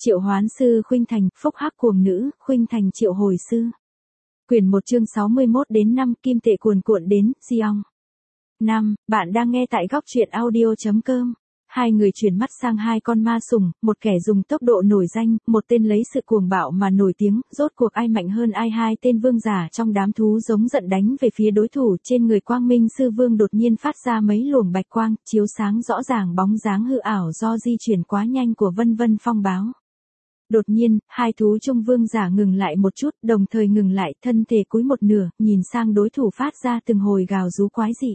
Triệu hoán sư khuynh thành, phúc hắc cuồng nữ, khuynh thành triệu hồi sư. Quyển 1 chương 61 đến 5 kim tệ cuồn cuộn đến, Xiong. 5. Bạn đang nghe tại góc truyện audio.com. Hai người chuyển mắt sang hai con ma sùng, một kẻ dùng tốc độ nổi danh, một tên lấy sự cuồng bạo mà nổi tiếng, rốt cuộc ai mạnh hơn ai. Hai tên vương giả trong đám thú giống giận đánh về phía đối thủ. Trên người Quang Minh Sư Vương đột nhiên phát ra mấy luồng bạch quang, chiếu sáng rõ ràng bóng dáng hư ảo do di chuyển quá nhanh của Vân Vân Phong báo. Đột nhiên, hai thú trung vương giả ngừng lại một chút, đồng thời ngừng lại, thân thể cúi một nửa, nhìn sang đối thủ phát ra từng hồi gào rú quái dị.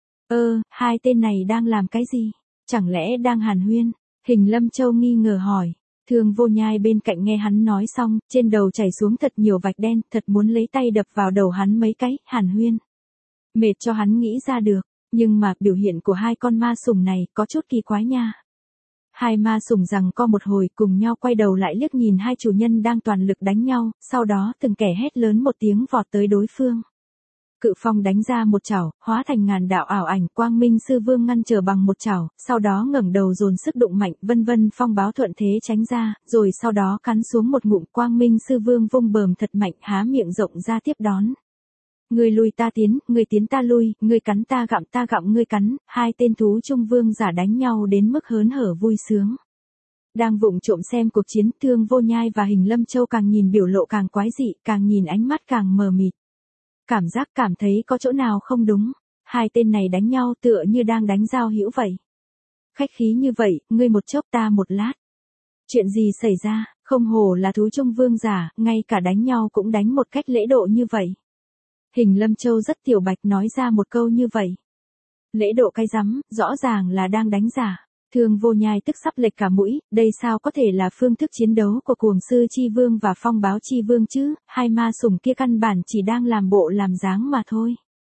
Hai tên này đang làm cái gì? Chẳng lẽ đang hàn huyên? Hình Lâm Châu nghi ngờ hỏi. Thương Vô Nhai bên cạnh nghe hắn nói xong, trên đầu chảy xuống thật nhiều vạch đen, thật muốn lấy tay đập vào đầu hắn mấy cái, hàn huyên. Mệt cho hắn nghĩ ra được, nhưng mà biểu hiện của hai con ma sùng này có chút kỳ quái nha. Hai ma sùng rằng co một hồi cùng nhau quay đầu lại liếc nhìn hai chủ nhân đang toàn lực đánh nhau, sau đó từng kẻ hét lớn một tiếng vọt tới đối phương. Cự phong đánh ra một chảo, hóa thành ngàn đạo ảo ảnh. Quang Minh Sư Vương ngăn trở bằng một chảo, sau đó ngẩng đầu dồn sức đụng mạnh. Vân Vân Phong báo thuận thế tránh ra, rồi sau đó cắn xuống một ngụm. Quang Minh Sư Vương vung bờm thật mạnh, há miệng rộng ra tiếp đón. Người lui ta tiến, người tiến ta lui, người cắn ta gặm ngươi cắn. Hai tên thú trung vương giả đánh nhau đến mức hớn hở vui sướng. Đang vụng trộm xem cuộc chiến, Thương Vô Nhai và Hình Lâm Châu càng nhìn biểu lộ càng quái dị, càng nhìn ánh mắt càng mờ mịt. Cảm thấy có chỗ nào không đúng. Hai tên này đánh nhau tựa như đang đánh giao hữu vậy. Khách khí như vậy, ngươi một chốc ta một lát. Chuyện gì xảy ra, không hổ là thú trung vương giả, ngay cả đánh nhau cũng đánh một cách lễ độ như vậy. Hình Lâm Châu rất tiểu bạch nói ra một câu như vậy. Lễ độ cái rắm, rõ ràng là đang đánh giả. Thương Vô Nhai tức sắp lệch cả mũi, đây sao có thể là phương thức chiến đấu của Cuồng Sư Chi Vương và Phong Báo Chi Vương chứ, hai ma sủng kia căn bản chỉ đang làm bộ làm dáng mà thôi.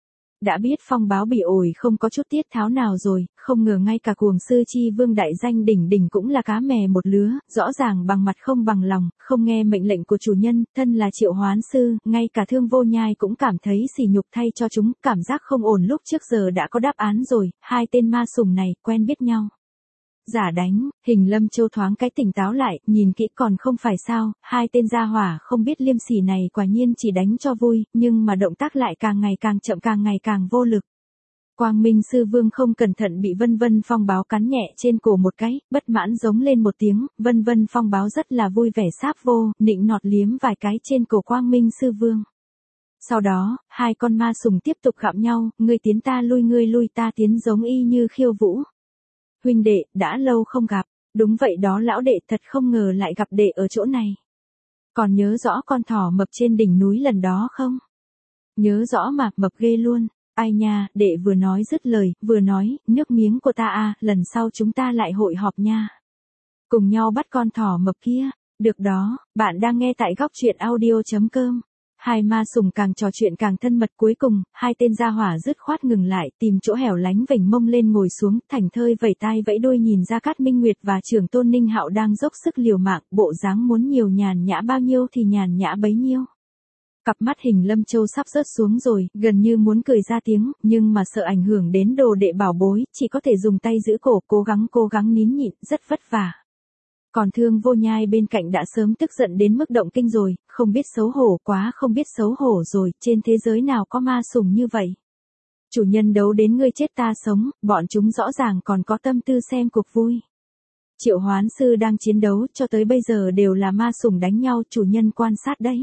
Đã biết Phong Báo bị ổi không có chút tiết tháo nào rồi, không ngờ ngay cả Cuồng Sư Chi Vương đại danh đỉnh đỉnh cũng là cá mè một lứa, rõ ràng bằng mặt không bằng lòng, không nghe mệnh lệnh của chủ nhân, thân là triệu hoán sư, ngay cả Thương Vô Nhai cũng cảm thấy sỉ nhục thay cho chúng, cảm giác không ổn lúc trước giờ đã có đáp án rồi, hai tên ma sủng này quen biết nhau. Giả đánh, Hình Lâm Châu thoáng cái tỉnh táo lại, nhìn kỹ còn không phải sao, hai tên gia hỏa không biết liêm sỉ này quả nhiên chỉ đánh cho vui, nhưng mà động tác lại càng ngày càng chậm, càng ngày càng vô lực. Quang Minh Sư Vương không cẩn thận bị Vân Vân Phong báo cắn nhẹ trên cổ một cái, bất mãn giống lên một tiếng, Vân Vân Phong báo rất là vui vẻ sáp vô, nịnh nọt liếm vài cái trên cổ Quang Minh Sư Vương. Sau đó, hai con ma sùng tiếp tục gặm nhau, ngươi tiến ta lui ngươi lui ta tiến giống y như khiêu vũ. Huynh đệ, đã lâu không gặp, đúng vậy đó lão đệ, thật không ngờ lại gặp đệ ở chỗ này. Còn nhớ rõ con thỏ mập trên đỉnh núi lần đó không? Nhớ rõ mà, mập ghê luôn, ai nha, đệ vừa nói dứt lời, vừa nói, nước miếng của ta à, lần sau chúng ta lại hội họp nha. Cùng nhau bắt con thỏ mập kia, được đó, bạn đang nghe tại góc truyện audio.com. Hai ma sùng càng trò chuyện càng thân mật, cuối cùng, hai tên gia hỏa dứt khoát ngừng lại, tìm chỗ hẻo lánh vểnh mông lên ngồi xuống, thành thơi vẩy tai vẫy đuôi nhìn ra Cát Minh Nguyệt và Trưởng Tôn Ninh Hạo đang dốc sức liều mạng, bộ dáng muốn nhiều nhàn nhã bao nhiêu thì nhàn nhã bấy nhiêu. Cặp mắt Hình Lâm Châu sắp rớt xuống rồi, gần như muốn cười ra tiếng, nhưng mà sợ ảnh hưởng đến đồ đệ bảo bối, chỉ có thể dùng tay giữ cổ, cố gắng nín nhịn, rất vất vả. Còn Thương Vô Nhai bên cạnh đã sớm tức giận đến mức động kinh rồi, không biết xấu hổ, quá không biết xấu hổ rồi, trên thế giới nào có ma sủng như vậy. Chủ nhân đấu đến ngươi chết ta sống, bọn chúng rõ ràng còn có tâm tư xem cuộc vui. Triệu hoán sư đang chiến đấu, cho tới bây giờ đều là ma sủng đánh nhau, chủ nhân quan sát đấy.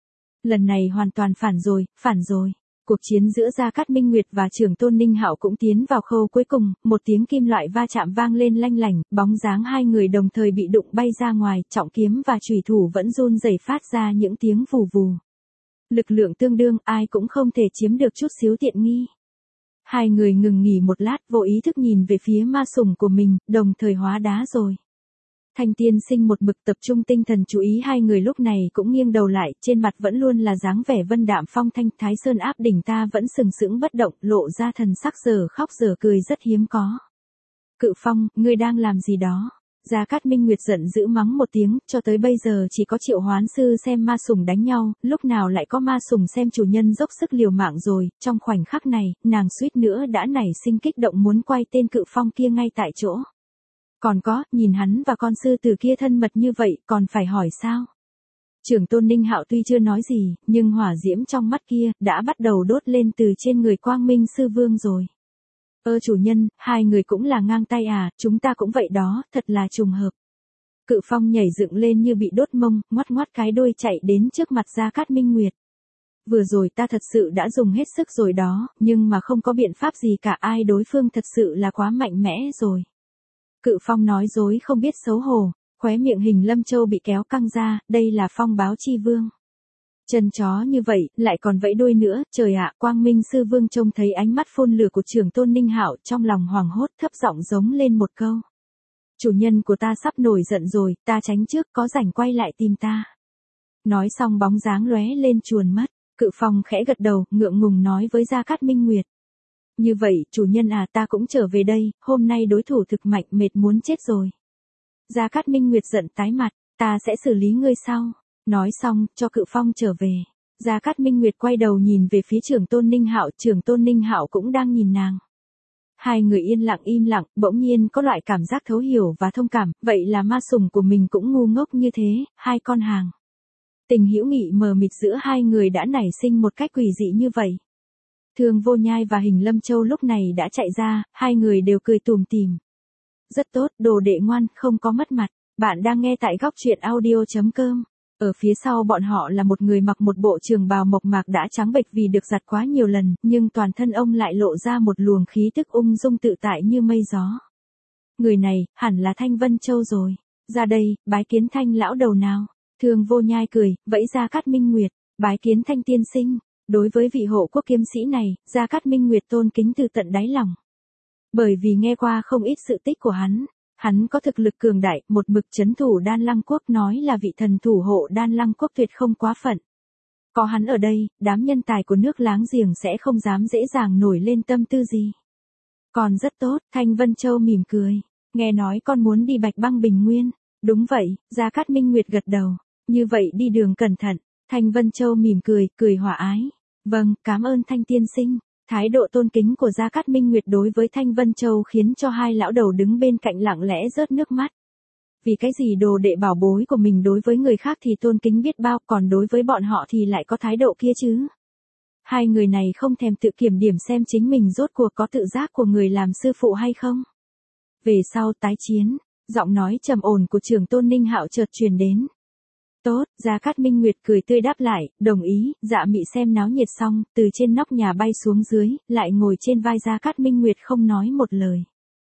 Lần này hoàn toàn phản rồi. Cuộc chiến giữa Gia Cát Minh Nguyệt và Trưởng Tôn Ninh Hạo cũng tiến vào khâu cuối cùng, một tiếng kim loại va chạm vang lên lanh lảnh, bóng dáng hai người đồng thời bị đụng bay ra ngoài, trọng kiếm và chùy thủ vẫn run rẩy phát ra những tiếng vù vù. Lực lượng tương đương, ai cũng không thể chiếm được chút xíu tiện nghi. Hai người ngừng nghỉ một lát, vô ý thức nhìn về phía ma sủng của mình, đồng thời hóa đá rồi. Thanh Tiên Sinh một mực tập trung tinh thần chú ý hai người lúc này cũng nghiêng đầu lại, trên mặt vẫn luôn là dáng vẻ vân đạm phong thanh, Thái Sơn áp đỉnh ta vẫn sừng sững bất động, lộ ra thần sắc giờ khóc giờ cười rất hiếm có. Cự Phong, ngươi đang làm gì đó? Gia Cát Minh Nguyệt giận dữ mắng một tiếng, cho tới bây giờ chỉ có triệu hoán sư xem ma sủng đánh nhau, lúc nào lại có ma sủng xem chủ nhân dốc sức liều mạng rồi, trong khoảnh khắc này, nàng suýt nữa đã nảy sinh kích động muốn quay tên Cự Phong kia ngay tại chỗ. Còn có, nhìn hắn và con sư tử kia thân mật như vậy, còn phải hỏi sao? Trưởng tôn Ninh Hạo tuy chưa nói gì, nhưng hỏa diễm trong mắt kia, đã bắt đầu đốt lên từ trên người Quang Minh Sư Vương rồi. Chủ nhân, hai người cũng là ngang tay à, chúng ta cũng vậy đó, thật là trùng hợp. Cự Phong nhảy dựng lên như bị đốt mông, ngoắt ngoắt cái đuôi chạy đến trước mặt Gia Cát Minh Nguyệt. Vừa rồi ta thật sự đã dùng hết sức rồi đó, nhưng mà không có biện pháp gì cả, ai đối phương thật sự là quá mạnh mẽ rồi. Cự Phong nói dối không biết xấu hổ, khóe miệng Hình Lâm Châu bị kéo căng ra, đây là Phong Báo Chi Vương. Chân chó như vậy, lại còn vẫy đuôi nữa, trời ạ, Quang Minh Sư Vương trông thấy ánh mắt phun lửa của trưởng tôn Ninh Hạo, trong lòng hoảng hốt thấp giọng giống lên một câu. Chủ nhân của ta sắp nổi giận rồi, ta tránh trước, có rảnh quay lại tìm ta. Nói xong bóng dáng lóe lên chuồn mất, Cự Phong khẽ gật đầu, ngượng ngùng nói với Gia Cát Minh Nguyệt. Như vậy, chủ nhân à, ta cũng trở về đây, hôm nay đối thủ thực mạnh, mệt muốn chết rồi. Gia Cát Minh Nguyệt giận tái mặt, ta sẽ xử lý ngươi sau. Nói xong, cho Cự Phong trở về. Gia Cát Minh Nguyệt quay đầu nhìn về phía trưởng tôn Ninh Hạo, trưởng tôn Ninh Hạo cũng đang nhìn nàng. Hai người yên lặng im lặng, bỗng nhiên có loại cảm giác thấu hiểu và thông cảm, vậy là ma sủng của mình cũng ngu ngốc như thế, hai con hàng. Tình hữu nghị mờ mịt giữa hai người đã nảy sinh một cách quỷ dị như vậy. Thương Vô Nhai và Hình Lâm Châu lúc này đã chạy ra, hai người đều cười tủm tỉm. Rất tốt, đồ đệ ngoan, không có mất mặt. Bạn đang nghe tại góc truyện audio.com. Ở phía sau bọn họ là một người mặc một bộ trường bào mộc mạc đã trắng bệch vì được giặt quá nhiều lần, nhưng toàn thân ông lại lộ ra một luồng khí tức ung dung tự tại như mây gió. Người này, hẳn là Thanh Vân Châu rồi. Ra đây, bái kiến Thanh lão đầu nào. Thương Vô Nhai cười, vẫy Gia Cát Minh Nguyệt, bái kiến Thanh tiên sinh. Đối với vị hộ quốc kiếm sĩ này, Gia Cát Minh Nguyệt tôn kính từ tận đáy lòng. Bởi vì nghe qua không ít sự tích của hắn có thực lực cường đại, một mực trấn thủ Đan Lăng Quốc, nói là vị thần thủ hộ Đan Lăng Quốc tuyệt không quá phận. Có hắn ở đây, đám nhân tài của nước láng giềng sẽ không dám dễ dàng nổi lên tâm tư gì. Còn rất tốt, Thanh Vân Châu mỉm cười, nghe nói con muốn đi Bạch Băng Bình Nguyên. Đúng vậy, Gia Cát Minh Nguyệt gật đầu, như vậy đi đường cẩn thận. Thanh Vân Châu mỉm cười, cười hòa ái. Vâng, cảm ơn Thanh tiên sinh. Thái độ tôn kính của Gia Cát Minh Nguyệt đối với Thanh Vân Châu khiến cho hai lão đầu đứng bên cạnh lặng lẽ rớt nước mắt. Vì cái gì đồ đệ bảo bối của mình đối với người khác thì tôn kính biết bao, còn đối với bọn họ thì lại có thái độ kia chứ. Hai người này không thèm tự kiểm điểm xem chính mình rốt cuộc có tự giác của người làm sư phụ hay không. Về sau tái chiến, giọng nói trầm ổn của trưởng tôn Ninh Hạo chợt truyền đến. Tốt, Gia Cát Minh Nguyệt cười tươi đáp lại, đồng ý. Dạ Mị xem náo nhiệt xong, từ trên nóc nhà bay xuống dưới, lại ngồi trên vai Gia Cát Minh Nguyệt không nói một lời.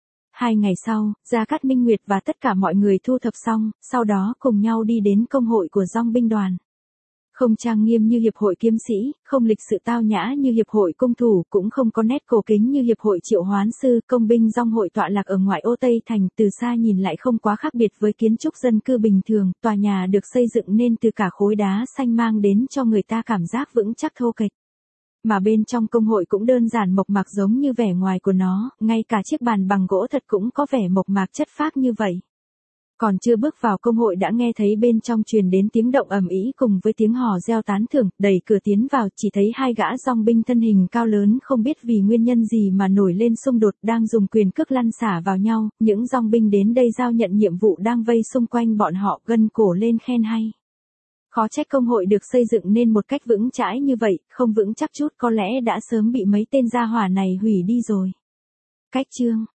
2 ngày sau, Gia Cát Minh Nguyệt và tất cả mọi người thu thập xong, sau đó cùng nhau đi đến công hội của dong binh đoàn. Không trang nghiêm như hiệp hội kiếm sĩ, không lịch sự tao nhã như hiệp hội cung thủ, cũng không có nét cổ kính như hiệp hội triệu hoán sư. Công binh dong hội tọa lạc ở ngoại ô Tây Thành, từ xa nhìn lại không quá khác biệt với kiến trúc dân cư bình thường. Tòa nhà được xây dựng nên từ cả khối đá xanh mang đến cho người ta cảm giác vững chắc thô kệch. Mà bên trong công hội cũng đơn giản mộc mạc giống như vẻ ngoài của nó, ngay cả chiếc bàn bằng gỗ thật cũng có vẻ mộc mạc chất phác như vậy. Còn chưa bước vào công hội đã nghe thấy bên trong truyền đến tiếng động ầm ĩ cùng với tiếng hò reo tán thưởng, đẩy cửa tiến vào chỉ thấy 2 gã dong binh thân hình cao lớn không biết vì nguyên nhân gì mà nổi lên xung đột đang dùng quyền cước lăn xả vào nhau, những dong binh đến đây giao nhận nhiệm vụ đang vây xung quanh bọn họ gân cổ lên khen hay. Khó trách công hội được xây dựng nên một cách vững chãi như vậy, không vững chắc chút có lẽ đã sớm bị mấy tên gia hỏa này hủy đi rồi. Cách chương